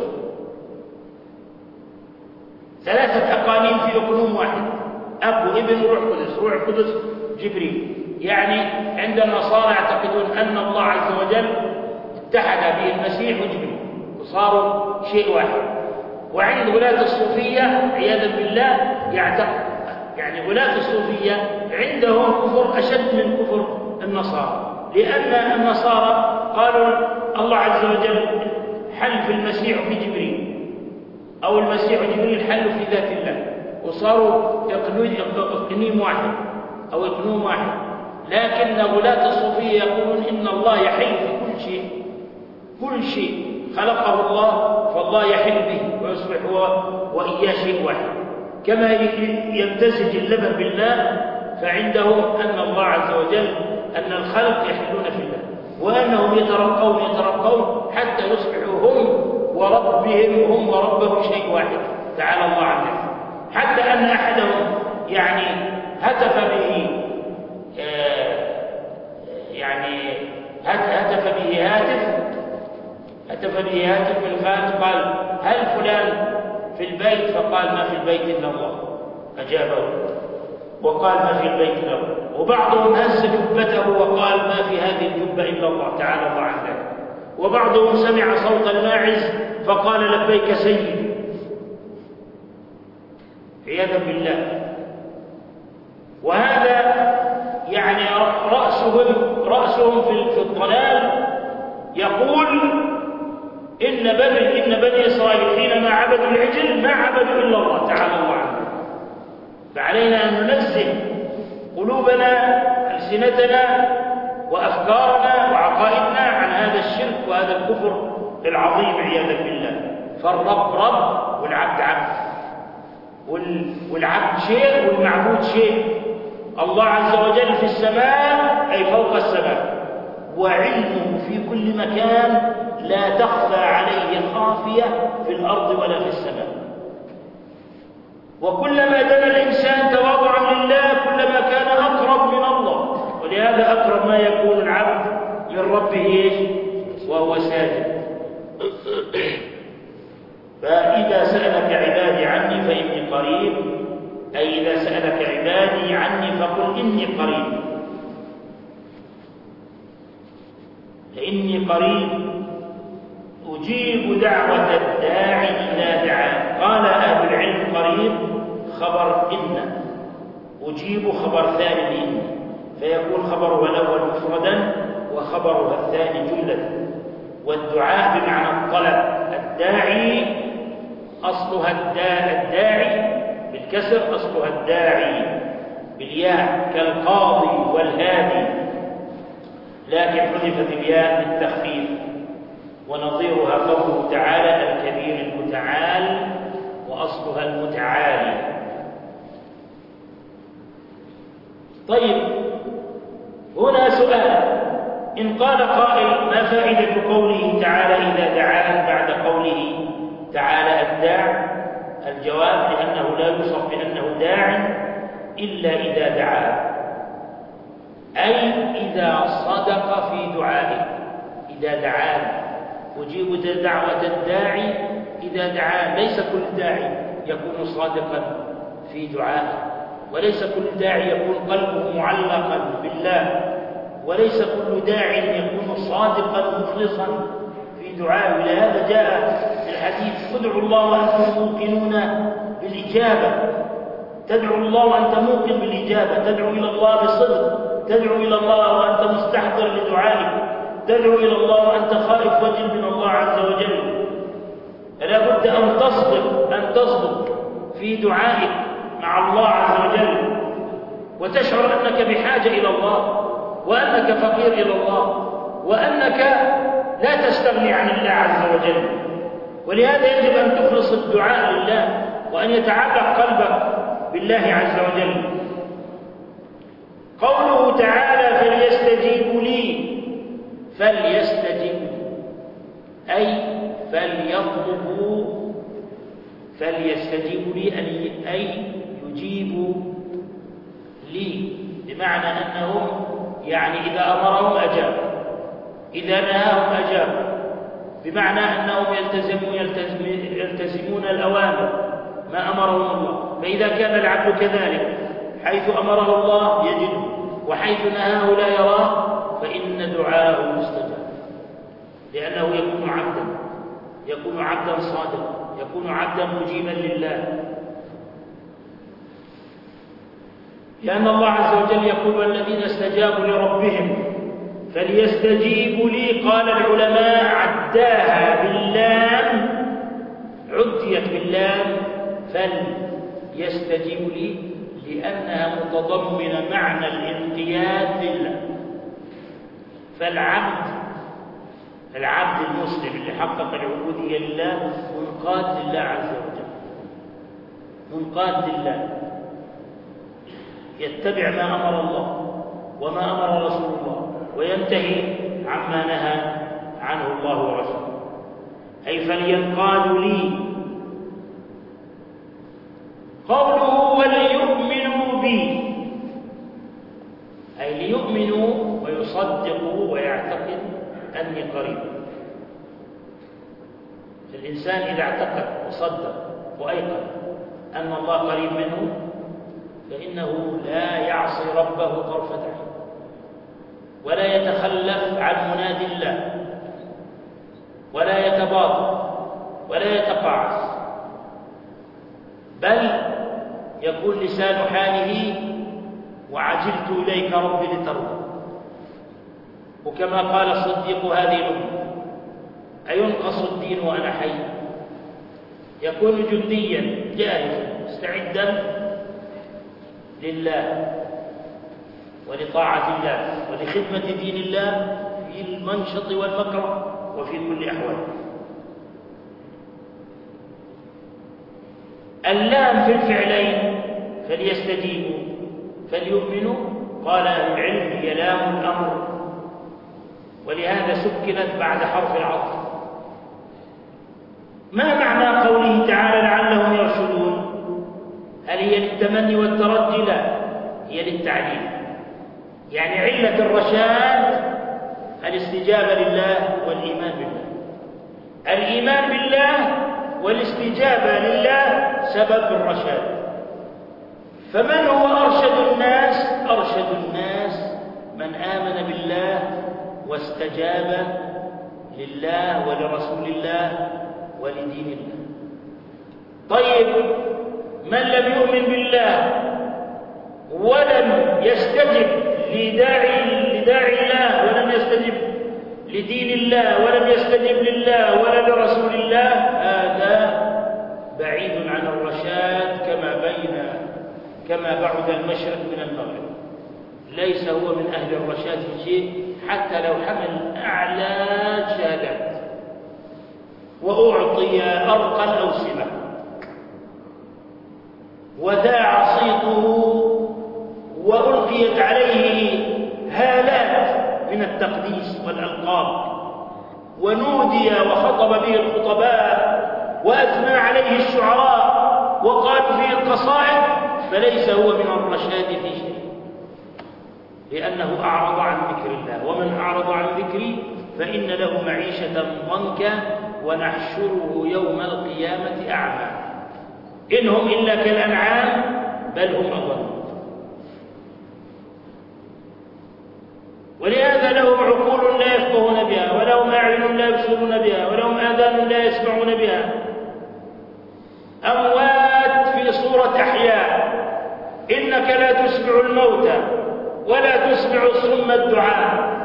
ثلاثة أقانيم في أقنوم واحد، أب وابن وروح قدس، روح قدس جبريل. يعني عند النصارى يعتقدون أن الله عز وجل اتحد به المسيح وجبريل وصاروا شيء واحد. وعند ولاة الصوفية عياذا بالله يعتقد، يعني ولاة الصوفية عندهم كفر أشد من كفر النصارى، لأن النصارى قالوا الله عز وجل حل في المسيح في جبريل، أو المسيح وجبريل حلوا في ذات الله وصاروا إقنيم واحد أو إقنوم واحد. لكن ولاة الصوفية يقولون إن الله يحل في كل شيء، كل شيء خلقه الله فالله يحل به ويصبح هو وإياه شيء واحد، كما يمتزج اللبن بالله، فعندهم أن الله عز وجل أن الخلق يحلون في الله، وأنهم يترقون يترقون حتى يصبحوا هم وربهم هم وربهم شيء واحد، تعالى الله عنه. حتى أن أحدهم يعني هتف به يعني هتف به هاتف هتف به هاتف من الخارج، قال هل فلان في البيت؟ فقال ما في البيت إلا الله، أجابه وقال ما في البيت إلا الله. وبعضهم هز جبته وقال ما في هذه الجبة إلا الله، تعالى الله عن ذلك. وبعضهم سمع صوت الماعز فقال لبيك سيدي، عياذا بالله. وهذا يعني رأسهم رأسهم في الضلال يقول إن بني إن بني إسرائيل حينما عبدوا العجل ما عبدوا إلا الله، تعالى الله عنه. فعلينا أن ننزه قلوبنا ألسنتنا وأفكارنا وعقائدنا عن هذا الشرك وهذا الكفر العظيم عياذا بالله. فالرب رب والعبد عبد، والعبد شيء والمعبود شيء. الله عز وجل في السماء أي فوق السماء، وعلمه في كل مكان لا تخفى عليه خافية في الأرض ولا في السماء. وكلما دنا الإنسان تواضعا لله كلما كان أقرب من الله، ولهذا أقرب ما يكون العبد من ربه وهو ساجد. فإذا سألك عبادي عني فإني قريب، أي إذا سألك عبادي عني فقل إني قريب، فإني قريب أجيب دعوة الداعي إذا دعان. قال أهل العلم قريب خبر إن، أجيب خبر ثاني إن، فيكون خبرها الأول مفردا وخبرها الثاني جملة. والدعاء بمعنى الطلب، الداعي أصلها الداء الداعي بالكسر، أصلها الداعي بالياء كالقاضي والهادي، لكن حذفت الياء للتخفيف. ونظيرها قوله تعالى الكبير المتعال، وأصلها المتعالي. طيب، هنا سؤال: إن قال قائل ما فائدة قوله تعالى إذا دعان بعد قوله تعالى الداع؟ الجواب: لأنه لا يوصف بأنه داع إلا إذا دعاه، أي إذا صدق في دعائه. إذا دعاه أجيب دعوة الداعي إذا دعاه. ليس كل داعي يكون صادقا في دعائه، وليس كل داعي يكون قلبه معلقا بالله، وليس كل داعي يكون صادقا مخلصا في دعائه. لهذا جاء في الحديث: ادعوا الله وأنتم موقنون بالإجابة. تدعو الله وأنت موقن بالإجابة، تدعو إلى الله بصدق، تدعو إلى الله وأنت مستحضر لدعائك، تدعو إلى الله وأنت خائف وجل من الله عز وجل. فلا بد أن تصدق أن تصدق في دعائك مع الله عز وجل، وتشعر أنك بحاجة إلى الله، وأنك فقير إلى الله، وأنك لا تستغني عن الله عز وجل. ولهذا يجب أن تخلص الدعاء لله، وأن يتعلق قلبك بالله عز وجل. قوله تعالى: فليستجيبوا لي، فليستجيبوا أي فليطلبوا، فليستجيبوا لي أي يجيبوا لي، بمعنى أنهم يعني إذا أمرهم أجاب، إذا نهاهم أجاب، بمعنى أنهم يلتزمون يلتزمون الأوامر ما أمرهم الله. فإذا كان العبد كذلك، حيث أمره الله يجده، وحيث نهاه لا يراه، فإن دعاءه مستجاب، لأنه يكون عبدا يكون عبدا صادقا، يكون عبدا مجيبا لله. لأن الله عز وجل يقول: والذين استجابوا لربهم فليستجيبوا لي. قال العلماء: عداها باللام، عديت باللام فليستجيبوا لي، لأنها متضمنة معنى الانقياد لله. فالعبد العبد المسلم اللي حقق العبودية لله منقاد لله عز وجل، منقاد لله، يتبع ما أمر الله وما أمر رسول الله، وينتهي عما نهى عنه الله ورسوله. أي فلينقادوا لي. قوله: وليؤمنوا بي، أي ليؤمنوا ويصدقوا ويعتقد أني قريب. الإنسان إذا اعتقد وصدق وأيقن أن الله قريب منه، فإنه لا يعصي ربه طرفة عين، ولا يتخلف عن منادي الله، ولا يتباطأ ولا يتقاعس، بل يكون لسان حاله: وعجلت إليك ربي لترضى. وكما قال الصديق: هذه الأمة أينقص الدين وأنا حي؟ يكون جنديا جاهزا مستعدا لله ولطاعة الله ولخدمة دين الله في المنشط والمكره وفي كل أحوال. اللام في الفعلين فليستجيبوا فليؤمنوا، قال أهل العلم هي لام الأمر، ولهذا سكنت بعد حرف العطف. ما معنى قوله تعالى لعلهم يرشدون؟ هل هي للتمني والترجي؟ لا، هي للتعليم. يعني علة الرشاد الاستجابة لله والإيمان بالله. الإيمان بالله والاستجابة لله سبب الرشاد. فمن هو أرشد الناس؟ أرشد الناس من آمن بالله واستجاب لله ولرسول الله ولدين الله. طيب، من لم يؤمن بالله ولم يستجب لداعي لداعي الله، ولم يستجب لدين الله، ولم يستجب لله ولا لرسول الله، هذا بعيد عن الرشاد كما بين كما بعد المشرق من المغرب. ليس هو من أهل الرشاد في شيء، حتى لو حمل أعلى شهادات وأعطي أرقى الأوسمة وذاع صيته وألقيت عليه هالات من التقديس والألقاب، ونودي وخطب به الخطباء وأثنى عليه الشعراء وقالوا فيه القصائد، فليس هو من الرشاد في شيء، لأنه أعرض عن ذكر الله. ومن أعرض عن ذكري فإن له معيشة ضنكا ونحشره يوم القيامة أعمى. إن هم إلا كالأنعام بل هم أضل. ولهذا لهم عقول لا يفقهون بها، ولهم أعين لا يبصرون بها، ولهم آذان لا يسمعون بها. أموات في صورة أحياء. إنك لا تسمع الموتى ولا تسمع الصم الدعاء.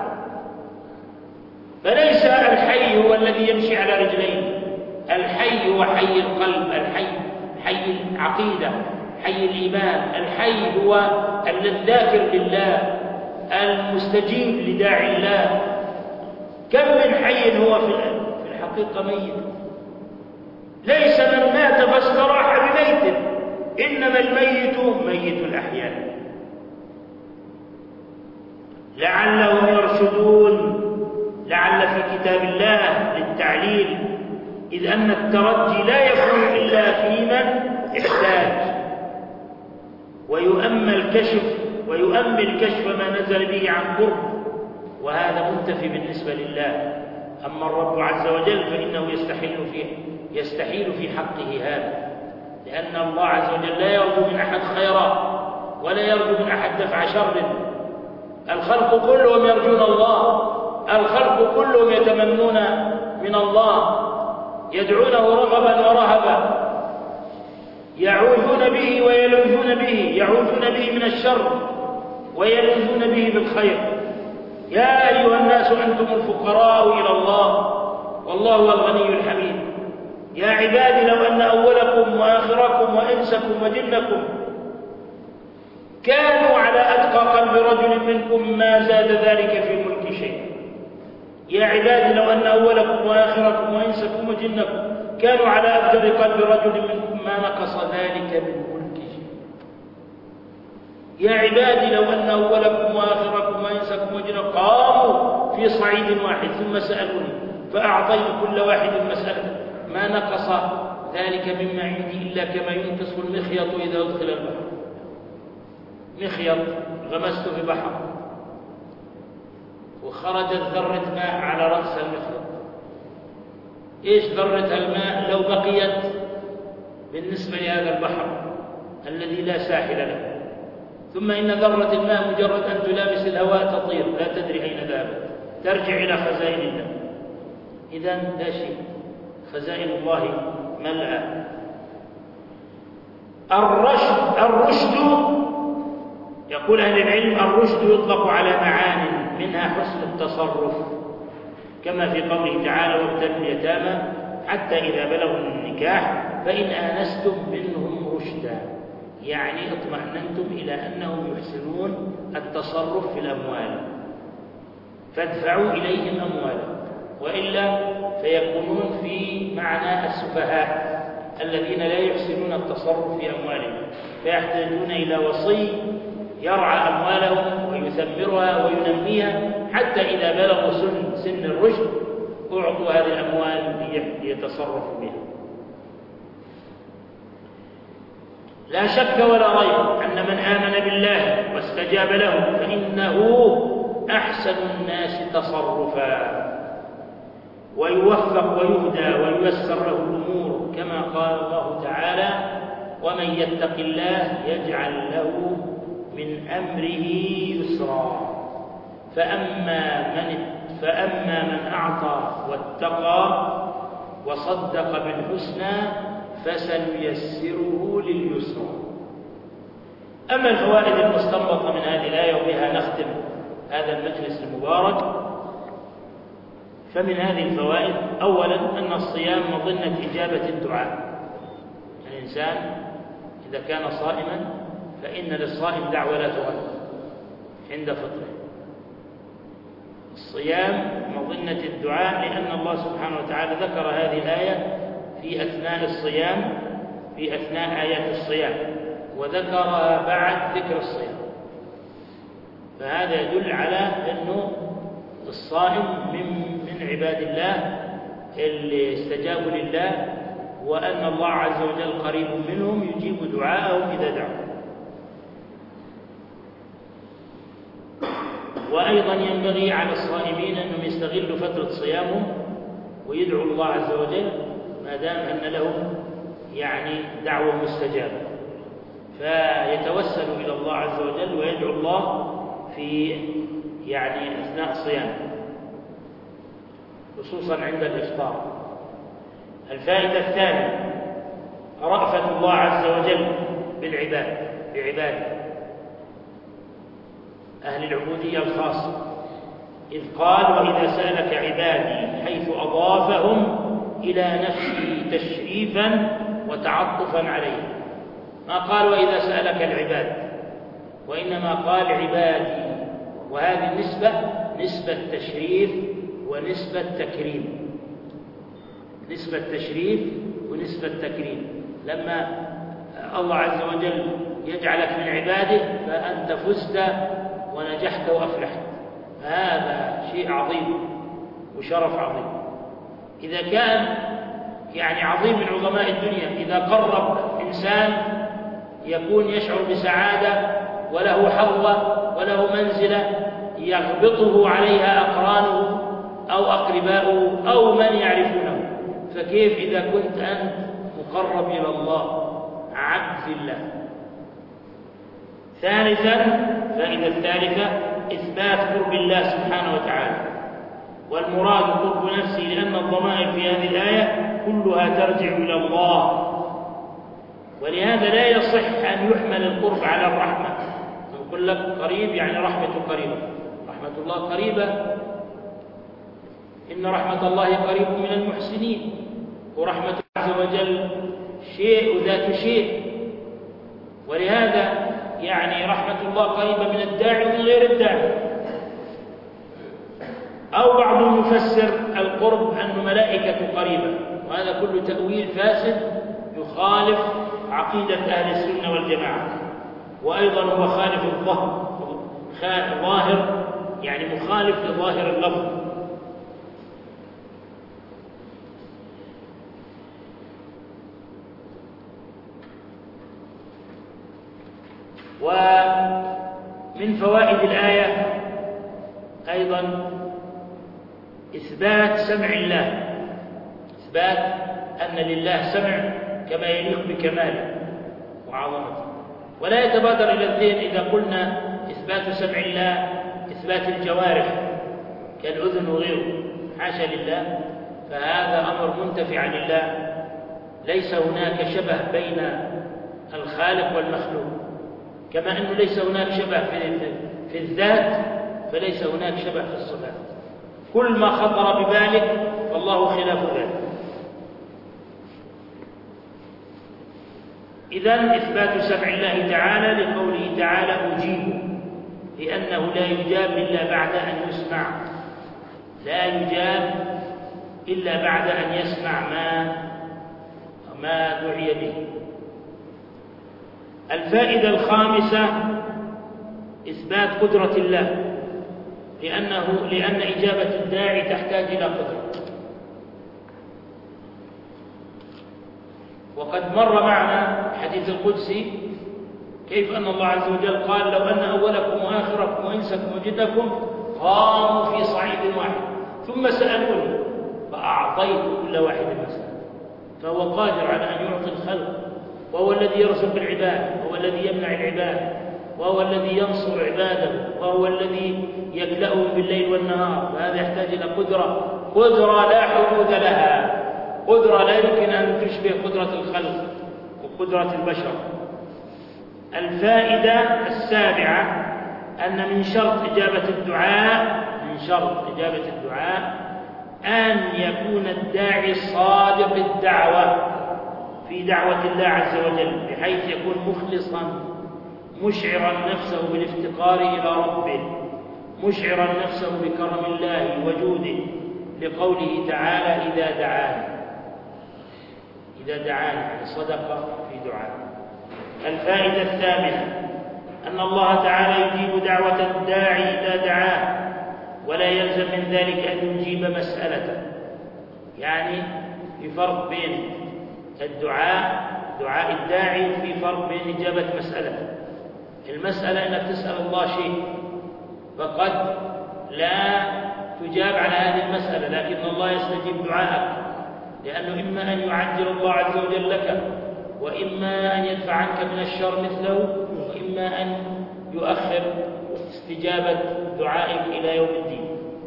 فليس الحي هو الذي يمشي على رجلين، الحي هو حي القلب، الحي حي العقيدة، حي الإيمان. الحي هو الذاكر لله، المستجيب لداعي الله. كم من حي هو في الحقيقة ميت. ليس من مات فاستراح بميت، إنما الميت ميت الأحياء. لعلهم يرشدون، لعل في كتاب الله للتعليل، إذ أن الترجي لا يكون إلا في من احتاج ويؤمل كشف ويؤمل كشف ما نزل به عن قرب، وهذا منتفي بالنسبة لله. أما الرب عز وجل فإنه يستحيل فيه يستحيل في حقه هذا، لأن الله عز وجل لا يرجو من أحد خيرا ولا يرجو من أحد دفع شر. الخلق كلهم يرجون الله، الخلق كلهم يتمنون من الله، يدعونه رغبا ورهبا، يعوذون به ويلوذون به، يعوذون به من الشر ويلوذون به بالخير. يا أيها الناس أنتم الفقراء إلى الله والله هو الغني الحميد. يا عبادي لو أن أولكم وآخركم وإنسكم وجنكم كانوا على أتقى قلب رجل منكم ما زاد ذلك في ملك شيء. يا عبادي لو أن أولكم وآخركم وإنسكم وجنكم كانوا على أفجر قلب رجل منكم ما نقص ذلك من ملك شيء. يا عبادي لو أن أولكم وآخركم وإنسكم وجنكم قاموا في صعيد واحد ثم سألوني فأعطيت كل واحد مسألة ما نقص ذلك مما عندي إلا كما ينقص المخيط إذا أدخل البحر. مخيط غمست في بحر وخرجت ذرة ماء على رأس المخيط، إيش ذرة الماء لو بقيت بالنسبة لهذا البحر الذي لا ساحل له؟ ثم إن ذرة الماء مجرد أن تلامس الهواء تطير لا تدري أين ذهبت، ترجع إلى خزائن الله. إذن لا شيء، خزائن الله ملأى. الرشد الرشد يقول أهل العلم الرشد يطلق على معان منها حسن التصرف، كما في قوله تعالى وابتلوا اليتامى حتى إذا بلغوا النكاح فإن آنستم منهم رشدا، يعني اطمأننتم إلى أنهم يحسنون التصرف في الأموال فادفعوا إليهم أموالهم، وإلا فيكونون في معنى السفهاء الذين لا يحسنون التصرف في أموالهم، فيحتاجون إلى وصي يرعى أموالهم ويثمرها وينميها حتى إذا بلغوا سن, سن الرشد أعطوا هذه الأموال ليتصرفوا بها. لا شك ولا ريب أن من آمن بالله واستجاب له فإنه أحسن الناس تصرفا ويوفق ويهدى وييسر له الأمور، كما قال الله تعالى ومن يتق الله يجعل له من أمره يسرا. فأما من, فأما من أعطى واتقى وصدق بالحسنى فسنيسره لليسرى. أما الفوائد المستنبطة من هذه الآية وبها نختم هذا المجلس المبارك، فمن هذه الفوائد أولا أن الصيام مظنة إجابة الدعاء. الإنسان إذا كان صائما فإن للصائم دعوة لا ترد عند فطره. الصيام مظنة الدعاء لأن الله سبحانه وتعالى ذكر هذه الآية في أثناء الصيام في أثناء آيات الصيام وذكرها بعد ذكر الصيام، فهذا يدل على أنه الصائم من من عباد الله اللي استجابوا لله، وأن الله عز وجل قريب منهم يجيب دعاءهم إذا دعوا. وأيضا ينبغي على الصائمين أنهم يستغلوا فترة صيامهم ويدعوا الله عز وجل ما دام أن لهم يعني دعوة مستجابة، فيتوسل إلى الله عز وجل ويدعو الله في يعني أثناء الصيام خصوصا عند الإفطار. الفائدة الثانية رأفة الله عز وجل بالعباد بعباده أهل العبودية الخاصة، إذ قال وإذا سألك عبادي، حيث أضافهم إلى نفسه تشريفا وتعطفا عليه، ما قال وإذا سألك العباد، وإنما قال عبادي، وهذه النسبة نسبة تشريف ونسبة تكريم، نسبة تشريف ونسبة تكريم. لما الله عز وجل يجعلك من عباده فأنت فزت ونجحت وأفلحت، هذا شيء عظيم وشرف عظيم. إذا كان يعني عظيم من عظماء الدنيا إذا قرب إنسان يكون يشعر بسعادة وله حظة وله منزلة يغبطه عليها أقرانه أو أقرباؤه أو من يعرفونه، فكيف إذا كنت أنت مقرب إلى الله عبد الله. ثالثا، فائدة الثالثة إثبات قرب الله سبحانه وتعالى، والمراد قرب نفسه لأن الضمائر في هذه الآية كلها ترجع إلى الله، ولهذا لا يصح أن يحمل القرب على الرحمة. نقول لك قريب يعني رحمة قريبة، رحمة الله قريبة، إن رحمة الله قريب من المحسنين، ورحمة الله عز وجل شيء ذات شيء، ولهذا يعني رحمة الله قريبة من الداعي ومن غير الداعي. أو بعضهم يفسر القرب أن ملائكة قريبة، وهذا كله تأويل فاسد يخالف عقيدة أهل السنة والجماعة، وأيضا هو خالف الظاهر، يعني مخالف لظاهر اللفظ. ومن فوائد الآية أيضا إثبات سمع الله، إثبات أن لله سمع كما يليق بكماله وعظمته. ولا يتبادر إلى الذهن إذا قلنا إثبات سمع الله إثبات الجوارح كالأذن وغيره، حاشا لله، فهذا أمر منتفع لله، ليس هناك شبه بين الخالق والمخلوق، كما أنه ليس هناك شبه في الذات فليس هناك شبه في الصفات. كل ما خطر ببالك فالله خلاف ذلك. إذن إثبات سمع الله تعالى لقوله تعالى أجيب، لأنه لا يجاب إلا بعد أن يسمع، لا يجاب إلا بعد أن يسمع ما ما دعي به. الفائدة الخامسة إثبات قدرة الله، لأنه لأن إجابة الداعي تحتاج إلى قدرة. وقد مر معنا حديث القدسي كيف أن الله عز وجل قال لو أن أولكم وآخركم وإنسكم وجنكم قاموا في صعيد واحد ثم سألوني فأعطيت كل واحد مسألة، فهو قادر على أن يعطي الخلق، وهو الذي يرزق العباد، وهو الذي يمنع العباد، وهو الذي ينصر عباده، وهو الذي يكلأهم بالليل والنهار. فهذا يحتاج إلى قدرة، قدرة لا حدود لها، قدرة لا يمكن أن تشبه قدرة الخلق وقدرة البشر. الفائدة السابعة أن من شرط إجابة الدعاء من شرط إجابة الدعاء أن يكون الداعي صادق الدعوة في دعوة الله عز وجل، بحيث يكون مخلصا مشعرا نفسه بالافتقار إلى ربه، مشعرا نفسه بكرم الله وجوده، لقوله تعالى إذا دعاني، إذا دعاني يعني صدق في دعاء. الفائدة الثامنة أن الله تعالى يجيب دعوة الداعي إذا دعاه، ولا يلزم من ذلك أن يجيب مسألته، يعني في فرق بين الدعاء دعاء الداعي وفي فرق بين إجابة مسألته. المسألة أنك تسأل الله شيء فقد لا تجاب على هذه المسألة، لكن الله يستجيب دعاءك، لأنه إما أن يعجل الله عز وجل لك، وإما أن يدفع عنك من الشر مثله، وإما أن يؤخر استجابة دعائك إلى يوم الدين،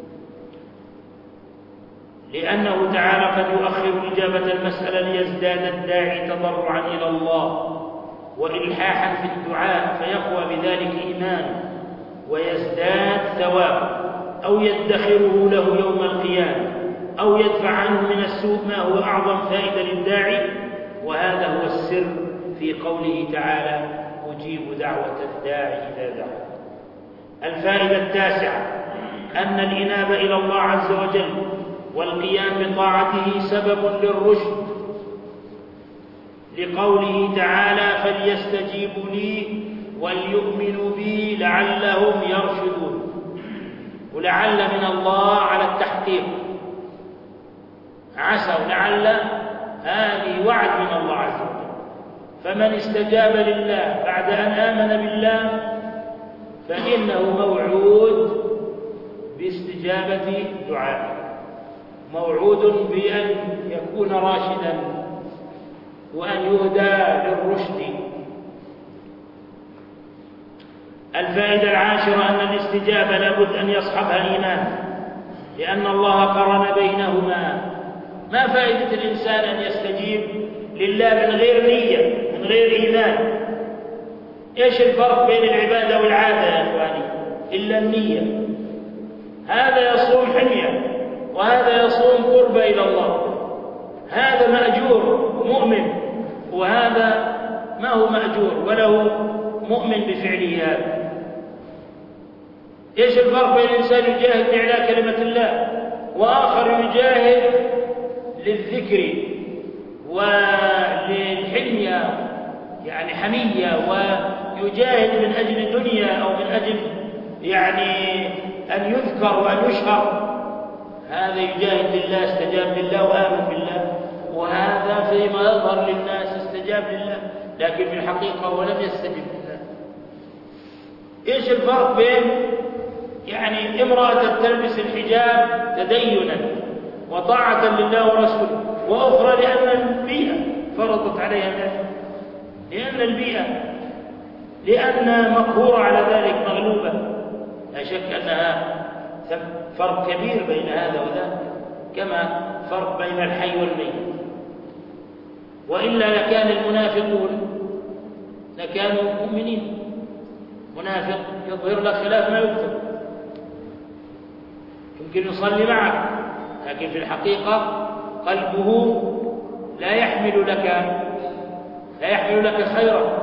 لأنه تعالى قد يؤخر إجابة المسألة ليزداد الداعي تضرعا إلى الله وإلحاحا في الدعاء، فيقوى بذلك إيمانه ويزداد ثواب، أو يدخره له يوم القيامة، أو يدفع عنه من السوء ما هو أعظم فائدة للداعي. وهذا هو السر في قوله تعالى: أجيب دعوة الداعي إذا دعا. الفائدة التاسعة أن الإنابة إلى الله عز وجل والقيام بطاعته سبب للرشد، لقوله تعالى: فليستجيبوا لي وليؤمنوا بي لعلهم يرشدون. ولعل من الله على التحقيق، عسى ولعل هذه وعد من الله عز وجل، فمن استجاب لله بعد أن آمن بالله فإنه موعود باستجابة دعائه، موعود بأن يكون راشدا وأن يهدى للرشد. الفائدة العاشرة أن الاستجابة لابد أن يصحبها إيمان، لأن الله قرن بينهما. ما فائدة الإنسان أن يستجيب لله من غير نية، من غير إيمان؟ إيش الفرق بين العبادة والعادة يا إخواني؟ إلا النية. هذا يصوم حمية وهذا يصوم قرب إلى الله، هذا مأجور مؤمن وهذا ما هو مأجور وله مؤمن بفعله هذا. إيش الفرق بين إنسان يجاهد لإعلاء كلمة الله وآخر يجاهد للذكر وللحمية، يعني حمية، ويجاهد من أجل الدنيا أو من أجل يعني أن يذكر وأن يشهر؟ هذا يجاهد لله استجاب لله وآمن بالله، وهذا فيما يظهر للناس استجاب لله لكن في الحقيقة هو لم يستجب لله. إيش الفرق بين يعني امرأة تلبس الحجاب تدينا وطاعة لله ورسوله، وأخرى لأن البيئة فرضت عليها ذلك، لأن البيئة لأن مقهورة على ذلك مغلوبة؟ لا شك أنها فرق كبير بين هذا وذاك، كما فرق بين الحي والميت. وإلا لكان المنافقون لكانوا مؤمنين. منافق يظهر لك خلاف ما يكتب، يمكن يصلي معك لكن في الحقيقة قلبه لا يحمل لك لا يحمل لك خيرا،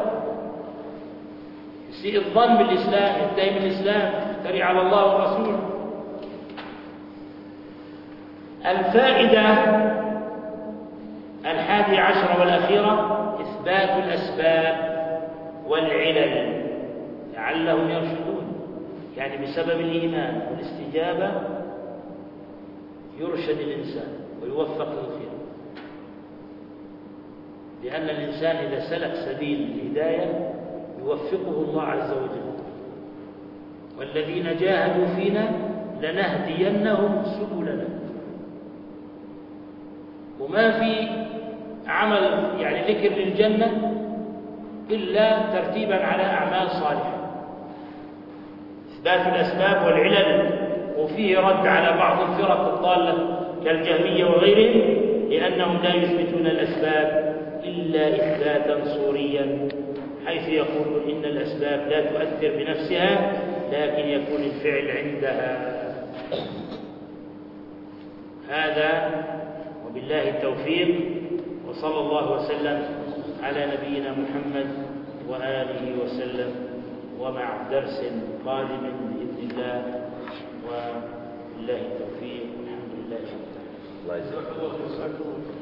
يسيء الظن بالإسلام، يتهم الإسلام، يفتري على الله ورسوله. الفائدة الحادية عشرة والأخيرة إثبات الأسباب والعلل لعلهم يرشدون، يعني بسبب الإيمان والاستجابة يرشد الإنسان ويوفق للخير، لأن الإنسان إذا سلك سبيل الهداية يوفقه الله عز وجل. والذين جاهدوا فينا لنهدينهم سبلنا. وما في عمل يعني ذكر للجنة إلا ترتيبا على أعمال صالحة. إثبات الأسباب والعلل، وفيه رد على بعض الفرق الضالة كالجهمية وغيرهم، لأنهم لا يثبتون الأسباب إلا إثباتا صوريا، حيث يقولون إن الأسباب لا تؤثر بنفسها لكن يكون الفعل عندها. هذا وبالله التوفيق، وصلى الله وسلم على نبينا محمد وآله وسلم، ومع درس قادم بإذن الله، وبالله التوفيق والحمد لله. الله يجزاك الله خير.